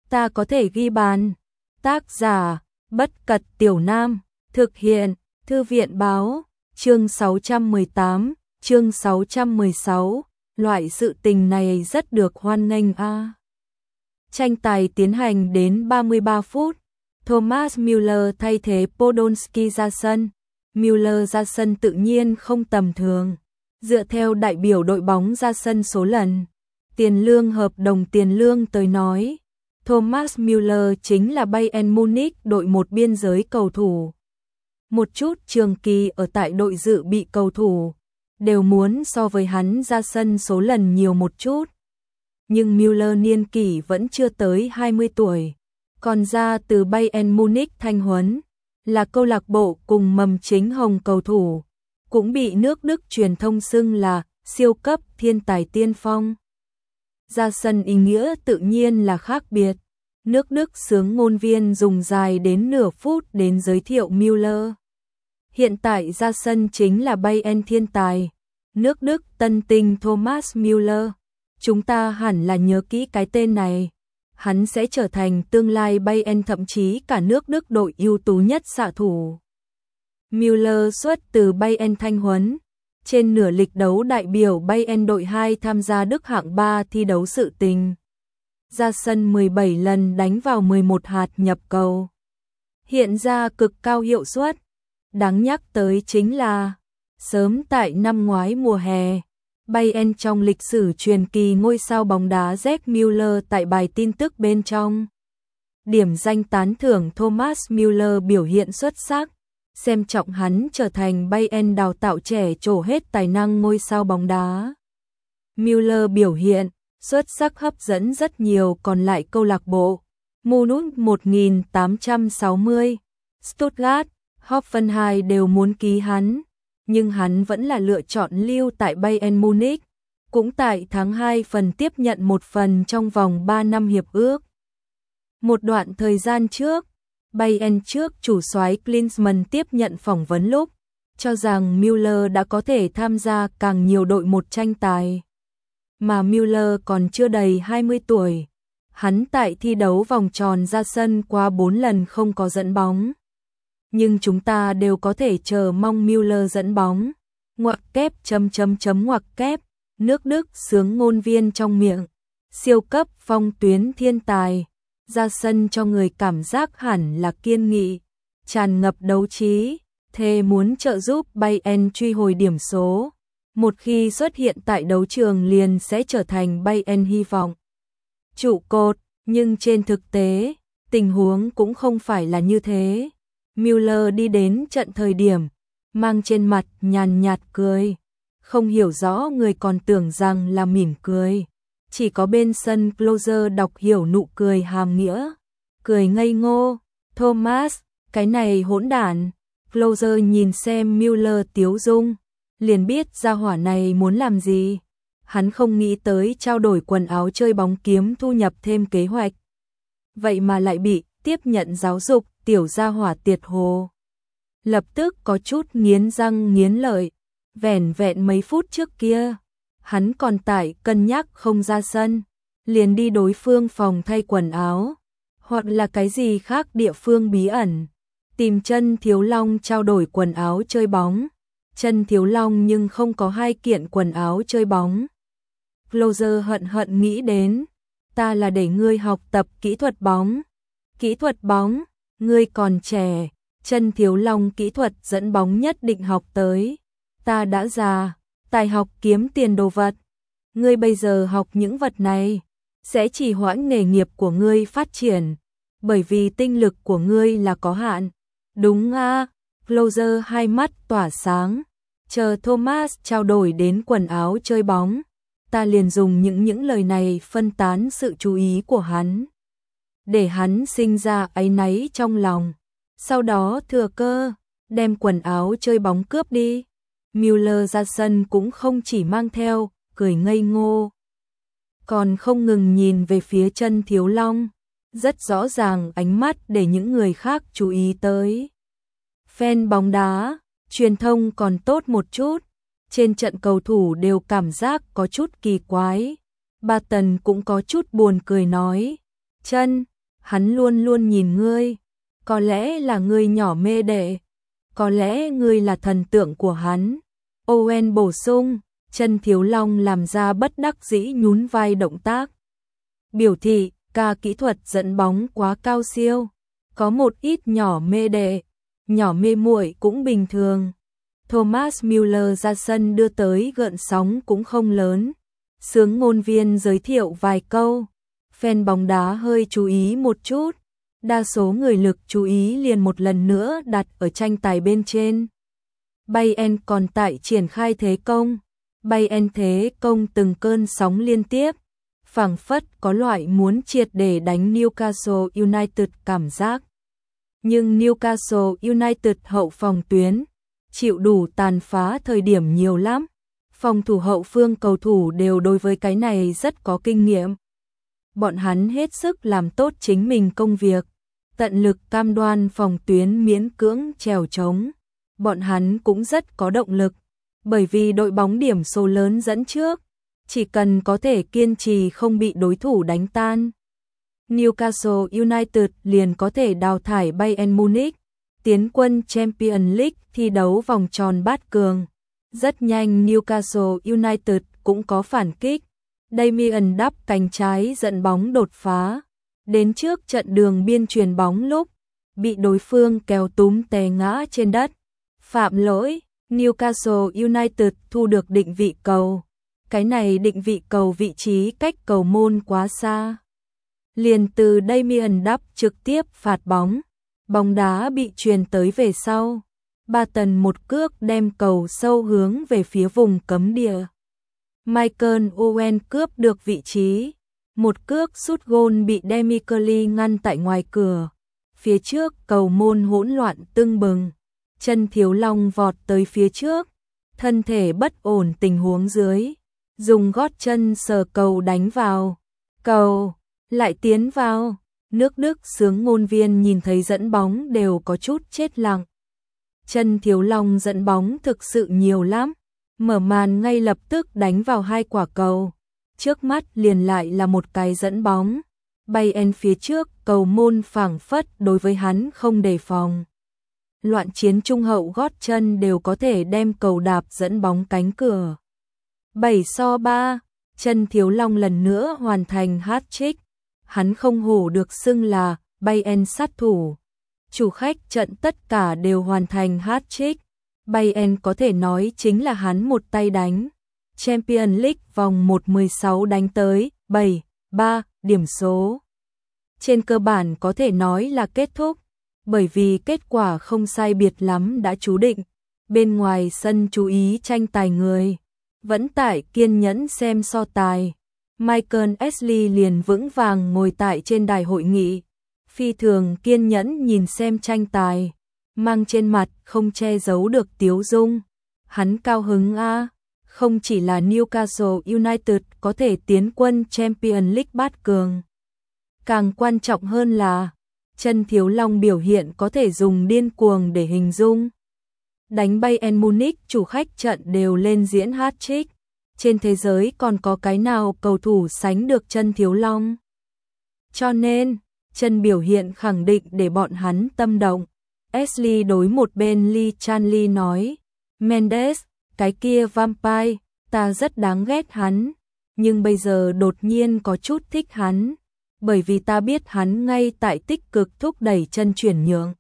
ta có thể ghi bàn. Tác giả, Bất Cật Tiểu Nam, thực hiện, Thư viện báo, chương 618, chương 616, loại sự tình này rất được hoan nghênh a. Tranh tài tiến hành đến 33 phút, Thomas Müller thay thế Podolski ra sân. Müller ra sân tự nhiên không tầm thường, dựa theo đại biểu đội bóng ra sân số lần, tiền lương hợp đồng tiền lương tới nói, Thomas Müller chính là Bayern Munich đội một biên giới cầu thủ. Một chút trường kỳ ở tại đội dự bị cầu thủ, đều muốn so với hắn ra sân số lần nhiều một chút. Nhưng Müller niên kỷ vẫn chưa tới 20 tuổi, còn ra từ Bayern Munich thanh huấn, là câu lạc bộ cùng mầm chính hồng cầu thủ, cũng bị nước Đức truyền thông xưng là siêu cấp thiên tài tiên phong. Ra sân ý nghĩa tự nhiên là khác biệt. Nước Đức xướng ngôn viên dùng dài đến nửa phút đến giới thiệu Müller. Hiện tại ra sân chính là Bayern thiên tài, nước Đức tân tinh Thomas Müller. Chúng ta hẳn là nhớ kỹ cái tên này. Hắn sẽ trở thành tương lai Bayern thậm chí cả nước Đức đội ưu tú nhất xạ thủ. Müller xuất từ Bayern thanh huấn. Trên nửa lịch đấu đại biểu Bayern đội 2 tham gia Đức hạng 3 thi đấu sự tình. Ra sân 17 lần đánh vào 11 hạt nhập cầu. Hiện ra cực cao hiệu suất. Đáng nhắc tới chính là, sớm tại năm ngoái mùa hè, Bayern trong lịch sử truyền kỳ ngôi sao bóng đá Gerd Müller tại bài tin tức bên trong. Điểm danh tán thưởng Thomas Müller biểu hiện xuất sắc, xem trọng hắn trở thành Bayern đào tạo trẻ trổ hết tài năng ngôi sao bóng đá. Müller biểu hiện xuất sắc hấp dẫn rất nhiều còn lại câu lạc bộ. Munich 1860, Stuttgart, Hoffenheim đều muốn ký hắn, nhưng hắn vẫn là lựa chọn lưu tại Bayern Munich, cũng tại tháng 2 phần tiếp nhận một phần trong vòng 3 năm hiệp ước. Một đoạn thời gian trước, Bayern trước chủ soái Klinsmann tiếp nhận phỏng vấn lúc, cho rằng Müller đã có thể tham gia càng nhiều đội một tranh tài. Mà Müller còn chưa đầy 20 tuổi, hắn tại thi đấu vòng tròn ra sân qua 4 lần không có dẫn bóng. Nhưng chúng ta đều có thể chờ mong Müller dẫn bóng. Ngoặc kép ngoặc kép, nước Đức xướng ngôn viên trong miệng. Siêu cấp phong tuyến thiên tài, ra sân cho người cảm giác hẳn là kiên nghị, tràn ngập đấu trí, thề muốn trợ giúp Bayern truy hồi điểm số. Một khi xuất hiện tại đấu trường liền sẽ trở thành Bayern hy vọng trụ cột, nhưng trên thực tế, tình huống cũng không phải là như thế. Müller đi đến trận thời điểm, mang trên mặt nhàn nhạt cười, không hiểu rõ người còn tưởng rằng là mỉm cười. Chỉ có bên sân Klose đọc hiểu nụ cười hàm nghĩa, cười ngây ngô. Thomas, cái này hỗn đản. Klose nhìn xem Müller tiếu dung, liền biết gia hỏa này muốn làm gì. Hắn không nghĩ tới trao đổi quần áo chơi bóng kiếm thu nhập thêm kế hoạch. Vậy mà lại bị tiếp nhận giáo dục tiểu gia hỏa tiệt hồ. Lập tức có chút nghiến răng nghiến lợi, vẻn vẹn mấy phút trước kia, hắn còn tại cân nhắc không ra sân, liền đi đối phương phòng thay quần áo, hoặc là cái gì khác địa phương bí ẩn, tìm Chân Thiếu Long trao đổi quần áo chơi bóng. Chân Thiếu Long nhưng không có 2 kiện quần áo chơi bóng. Klose hận hận nghĩ đến, ta là để ngươi học tập kỹ thuật bóng. Kỹ thuật bóng, ngươi còn trẻ, Chân Thiếu Long kỹ thuật dẫn bóng nhất định học tới. Ta đã già, tài học kiếm tiền đồ vật. Ngươi bây giờ học những vật này, sẽ trì hoãn nghề nghiệp của ngươi phát triển, bởi vì tinh lực của ngươi là có hạn. Đúng a. Klose hai mắt tỏa sáng, chờ Thomas trao đổi đến quần áo chơi bóng, ta liền dùng những lời này phân tán sự chú ý của hắn, để hắn sinh ra áy náy trong lòng, sau đó thừa cơ đem quần áo chơi bóng cướp đi. Müller ra sân cũng không chỉ mang theo cười ngây ngô, còn không ngừng nhìn về phía Chân Thiếu Long, rất rõ ràng ánh mắt để những người khác chú ý tới. Fan bóng đá, truyền thông còn tốt một chút, trên trận cầu thủ đều cảm giác có chút kỳ quái. Barton cũng có chút buồn cười nói, Chân, hắn luôn luôn nhìn ngươi. Có lẽ là ngươi nhỏ mê đệ, có lẽ ngươi là thần tượng của hắn. Owen bổ sung, Chân Thiếu Long làm ra bất đắc dĩ nhún vai động tác. Biểu thị, ca kỹ thuật dẫn bóng quá cao siêu, có một ít nhỏ mê đệ, nhỏ mê muội cũng bình thường. Thomas Müller ra sân đưa tới gợn sóng cũng không lớn. Sướng ngôn viên giới thiệu vài câu, fan bóng đá hơi chú ý một chút. Đa số người lực chú ý liền một lần nữa đặt ở tranh tài bên trên. Bayern còn tại triển khai thế công. Bayern thế công từng cơn sóng liên tiếp, phảng phất có loại muốn triệt để đánh Newcastle United cảm giác. Nhưng Newcastle United hậu phòng tuyến chịu đủ tàn phá thời điểm nhiều lắm. Phòng thủ hậu phương cầu thủ đều đối với cái này rất có kinh nghiệm. Bọn hắn hết sức làm tốt chính mình công việc, tận lực cam đoan phòng tuyến miễn cưỡng trèo trống. Bọn hắn cũng rất có động lực, bởi vì đội bóng điểm số lớn dẫn trước, chỉ cần có thể kiên trì không bị đối thủ đánh tan, Newcastle United liền có thể đào thải Bayern Munich, tiến quân Champions League thi đấu vòng tròn bát cường. Rất nhanh Newcastle United cũng có phản kích. Damien đắp cánh trái dẫn bóng đột phá, đến trước trận đường biên chuyền bóng lúc bị đối phương kéo túm té ngã trên đất. Phạm lỗi, Newcastle United thu được định vị cầu. Cái này định vị cầu vị trí cách cầu môn quá xa. Liền từ Damien đắp trực tiếp phạt bóng. Bóng đá bị chuyền tới về sau. Barton một cước đem cầu sâu hướng về phía vùng cấm địa. Michael Owen cướp được vị trí. Một cước sút gôn bị Demi Curly ngăn tại ngoài cửa. Phía trước cầu môn hỗn loạn tưng bừng. Chân Thiếu Long vọt tới phía trước. Thân thể bất ổn tình huống dưới. Dùng gót chân sờ cầu đánh vào. Cầu lại tiến vào. Nước Đức sướng ngôn viên nhìn thấy dẫn bóng đều có chút chết lặng. Chân Thiếu Long dẫn bóng thực sự nhiều lắm. Mở màn ngay lập tức đánh vào 2 quả cầu. Trước mắt liền lại là một cái dẫn bóng. Bayern phía trước cầu môn phảng phất đối với hắn không đề phòng. Loạn chiến trung hậu gót chân đều có thể đem cầu đạp dẫn bóng cánh cửa. 7-3, Chân Thiếu Long lần nữa hoàn thành hat-trick. Hắn không hổ được xưng là Bayern sát thủ. Chủ khách trận tất cả đều hoàn thành hat-trick. Bayern có thể nói chính là hắn một tay đánh. Champions League vòng 1/16 đánh tới 7-3 điểm số. Trên cơ bản có thể nói là kết thúc, bởi vì kết quả không sai biệt lắm đã chú định. Bên ngoài sân chú ý tranh tài người vẫn tại kiên nhẫn xem so tài. Michael Ashley liền vững vàng ngồi tại trên đài hội nghị, phi thường kiên nhẫn nhìn xem tranh tài, mang trên mặt không che giấu được tiếu dung. Hắn cao hứng a, không chỉ là Newcastle United có thể tiến quân Champions League bát cường. Càng quan trọng hơn là, Chân Thiếu Long biểu hiện có thể dùng điên cuồng để hình dung. Đánh Bayern Munich chủ khách trận đều lên diễn hat-trick. Trên thế giới còn có cái nào cầu thủ sánh được Chân Thiếu Long. Cho nên, Chân biểu hiện khẳng định để bọn hắn tâm động. Ashley đối một bên Lee Chanley nói, Mendes, cái kia vampire, ta rất đáng ghét hắn, nhưng bây giờ đột nhiên có chút thích hắn, bởi vì ta biết hắn ngay tại tích cực thúc đẩy Chân chuyển nhượng.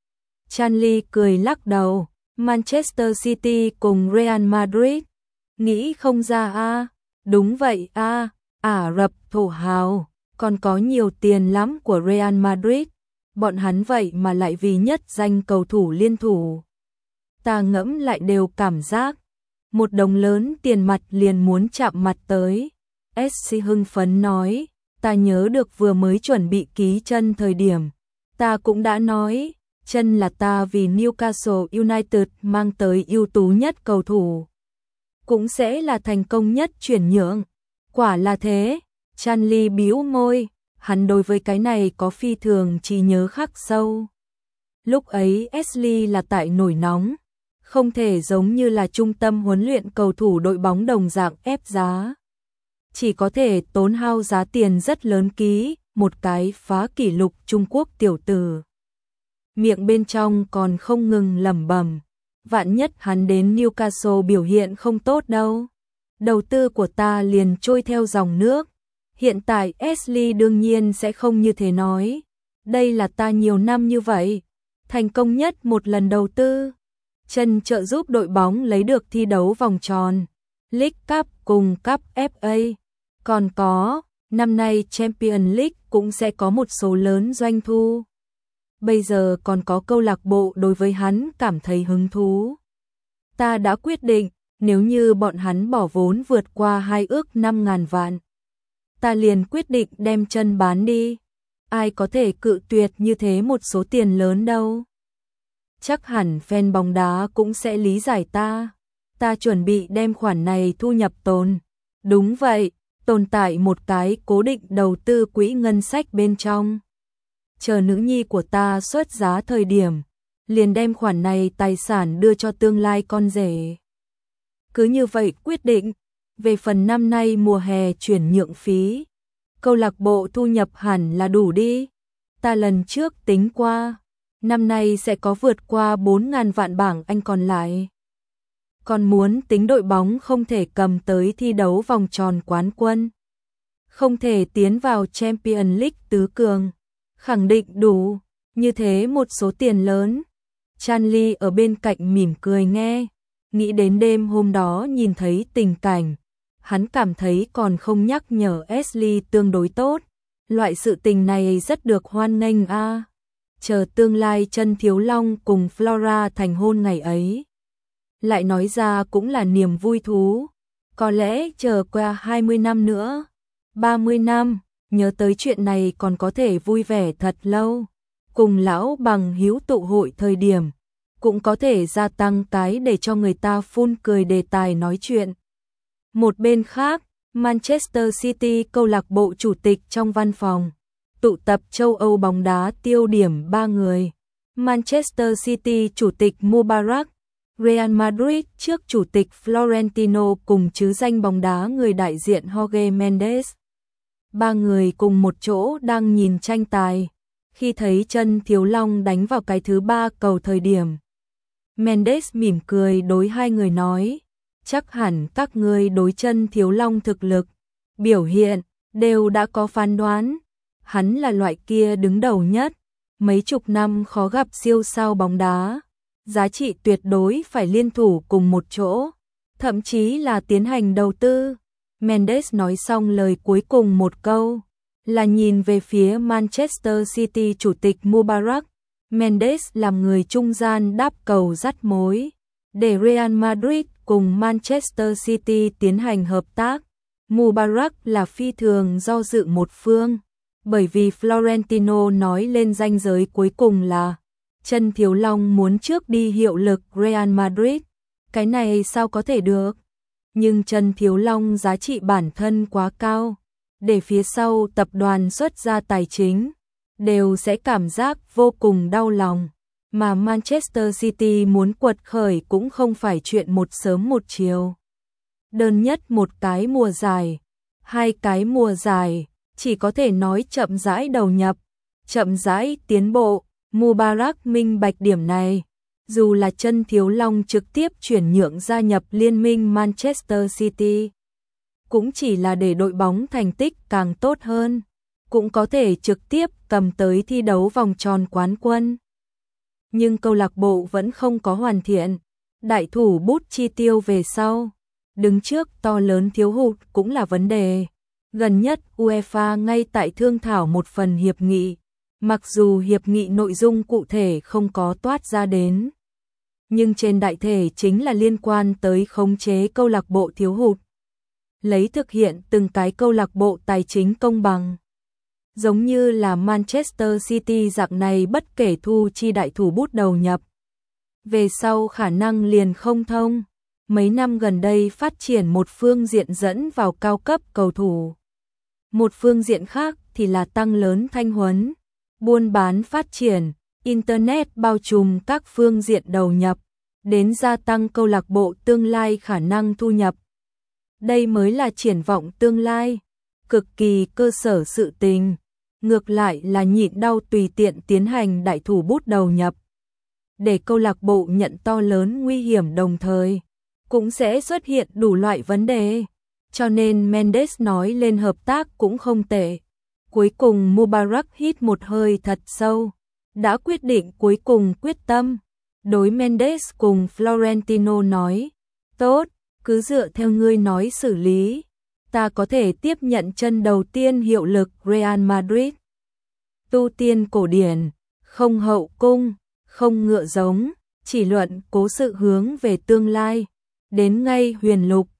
Chanley cười lắc đầu, Manchester City cùng Real Madrid. Nghĩ không ra a, đúng vậy a, Ả Rập thổ hào, còn có nhiều tiền lắm của Real Madrid, bọn hắn vậy mà lại vì nhất danh cầu thủ liên thủ. Ta ngẫm lại đều cảm giác, một đồng lớn tiền mặt liền muốn chạm mặt tới. SC hưng phấn nói, ta nhớ được vừa mới chuẩn bị ký Chân thời điểm, ta cũng đã nói, Chân là ta vì Newcastle United mang tới ưu tú nhất cầu thủ. Cũng sẽ là thành công nhất chuyển nhượng. Quả là thế, Chanley bĩu môi, hắn đối với cái này có phi thường trí nhớ khắc sâu. Lúc ấy Ashley là tại nổi nóng, không thể giống như là trung tâm huấn luyện cầu thủ đội bóng đồng dạng ép giá. Chỉ có thể tốn hao giá tiền rất lớn ký, một cái phá kỷ lục Trung Quốc tiểu tử. Miệng bên trong còn không ngừng lẩm bẩm, vạn nhất hắn đến Newcastle biểu hiện không tốt đâu. Đầu tư của ta liền trôi theo dòng nước. Hiện tại Ashley đương nhiên sẽ không như thế nói. Đây là ta nhiều năm như vậy, thành công nhất một lần đầu tư. Chân trợ giúp đội bóng lấy được thi đấu vòng tròn, League Cup cùng Cup FA. Còn có, năm nay Champions League cũng sẽ có một số lớn doanh thu. Bây giờ còn có câu lạc bộ đối với hắn cảm thấy hứng thú. Ta đã quyết định, nếu như bọn hắn bỏ vốn vượt qua 2 ước 5.000 vạn, ta liền quyết định đem chân bán đi. Ai có thể cự tuyệt như thế một số tiền lớn đâu. Chắc hẳn fan bóng đá cũng sẽ lý giải ta. Ta chuẩn bị đem khoản này thu nhập tồn. Đúng vậy, tồn tại một cái cố định đầu tư quỹ ngân sách bên trong. Chờ nữ nhi của ta xuất giá thời điểm, liền đem khoản này tài sản đưa cho tương lai con rể. Cứ như vậy quyết định. Về phần năm nay mùa hè chuyển nhượng phí, câu lạc bộ thu nhập hẳn là đủ đi. Ta lần trước tính qua, năm nay sẽ có vượt qua 4.000 vạn bảng Anh còn lại. Còn muốn tính đội bóng không thể cầm tới thi đấu vòng tròn quán quân, không thể tiến vào Champions League tứ cường, khẳng định đủ, như thế một số tiền lớn. Chanley ở bên cạnh mỉm cười nghe, nghĩ đến đêm hôm đó nhìn thấy tình cảnh. Hắn cảm thấy còn không nhắc nhở Ashley tương đối tốt. Loại sự tình này rất được hoan nghênh a. Chờ tương lai Chân Thiếu Long cùng Flora thành hôn ngày ấy. Lại nói ra cũng là niềm vui thú. Có lẽ chờ qua 20 năm nữa, 30 năm, nhớ tới chuyện này còn có thể vui vẻ thật lâu. Cùng lão bằng hữu tụ hội thời điểm, cũng có thể gia tăng cái để cho người ta phun cười đề tài nói chuyện. Một bên khác, Manchester City câu lạc bộ chủ tịch trong văn phòng, tụ tập châu Âu bóng đá tiêu điểm 3 người. Manchester City chủ tịch Mubarak, Real Madrid trước chủ tịch Florentino cùng chứ danh bóng đá người đại diện Jorge Mendes. 3 người cùng một chỗ đang nhìn tranh tài. Khi thấy Chân Thiếu Long đánh vào cái thứ 3 cầu thời điểm, Mendes mỉm cười đối hai người nói, chắc hẳn các ngươi đối Chân Thiếu Long thực lực, biểu hiện, đều đã có phán đoán. Hắn là loại kia đứng đầu nhất, mấy chục năm khó gặp siêu sao bóng đá, giá trị tuyệt đối phải liên thủ cùng một chỗ, thậm chí là tiến hành đầu tư. Mendes nói xong lời cuối cùng một câu, là nhìn về phía Manchester City chủ tịch Mubarak. Mendes làm người trung gian đáp cầu dắt mối, để Real Madrid cùng Manchester City tiến hành hợp tác. Mubarak là phi thường do dự một phương, bởi vì Florentino nói lên ranh giới cuối cùng là Chân Thiếu Long muốn trước đi hiệu lực Real Madrid. Cái này sao có thể được? Nhưng Chân Thiếu Long giá trị bản thân quá cao, để phía sau tập đoàn xuất ra tài chính, đều sẽ cảm giác vô cùng đau lòng. Mà Manchester City muốn quật khởi cũng không phải chuyện một sớm một chiều. Đơn nhất một cái mùa giải, 2 cái mùa giải, chỉ có thể nói chậm rãi đầu nhập, chậm rãi tiến bộ. Mubarak minh bạch điểm này. Dù là Chân Thiếu Long trực tiếp chuyển nhượng gia nhập liên minh Manchester City, cũng chỉ là để đội bóng thành tích càng tốt hơn, cũng có thể trực tiếp cầm tới thi đấu vòng tròn quán quân. Nhưng câu lạc bộ vẫn không có hoàn thiện, đại thủ bút chi tiêu về sau, đứng trước to lớn thiếu hụt cũng là vấn đề. Gần nhất UEFA ngay tại thương thảo một phần hiệp nghị, mặc dù hiệp nghị nội dung cụ thể không có toát ra đến, nhưng trên đại thể chính là liên quan tới khống chế câu lạc bộ thiếu hụt, lấy thực hiện từng cái câu lạc bộ tài chính công bằng. Giống như là Manchester City dạng này bất kể thu chi đại thủ bút đầu nhập, về sau khả năng liền không thông. Mấy năm gần đây phát triển một phương diện dẫn vào cao cấp cầu thủ, một phương diện khác thì là tăng lớn thanh huấn, buôn bán phát triển, Internet bao trùm các phương diện đầu nhập, đến gia tăng câu lạc bộ tương lai khả năng thu nhập. Đây mới là triển vọng tương lai, cực kỳ cơ sở sự tình. ngược lại là nhịn đau tùy tiện tiến hành đại thủ bút đầu nhập. Để câu lạc bộ nhận to lớn nguy hiểm đồng thời, cũng sẽ xuất hiện đủ loại vấn đề. Cho nên Mendes nói lên hợp tác cũng không tệ. Cuối cùng Mubarak hít một hơi thật sâu, đã quyết định cuối cùng quyết tâm. Đối Mendes cùng Florentino nói, tốt, cứ dựa theo ngươi nói xử lý, ta có thể tiếp nhận chân đầu tiên hiệu lực Real Madrid. Tu tiên cổ điển, không hậu cung, không ngựa giống, chỉ luận cố sự hướng về tương lai. Đến ngay huyền lục,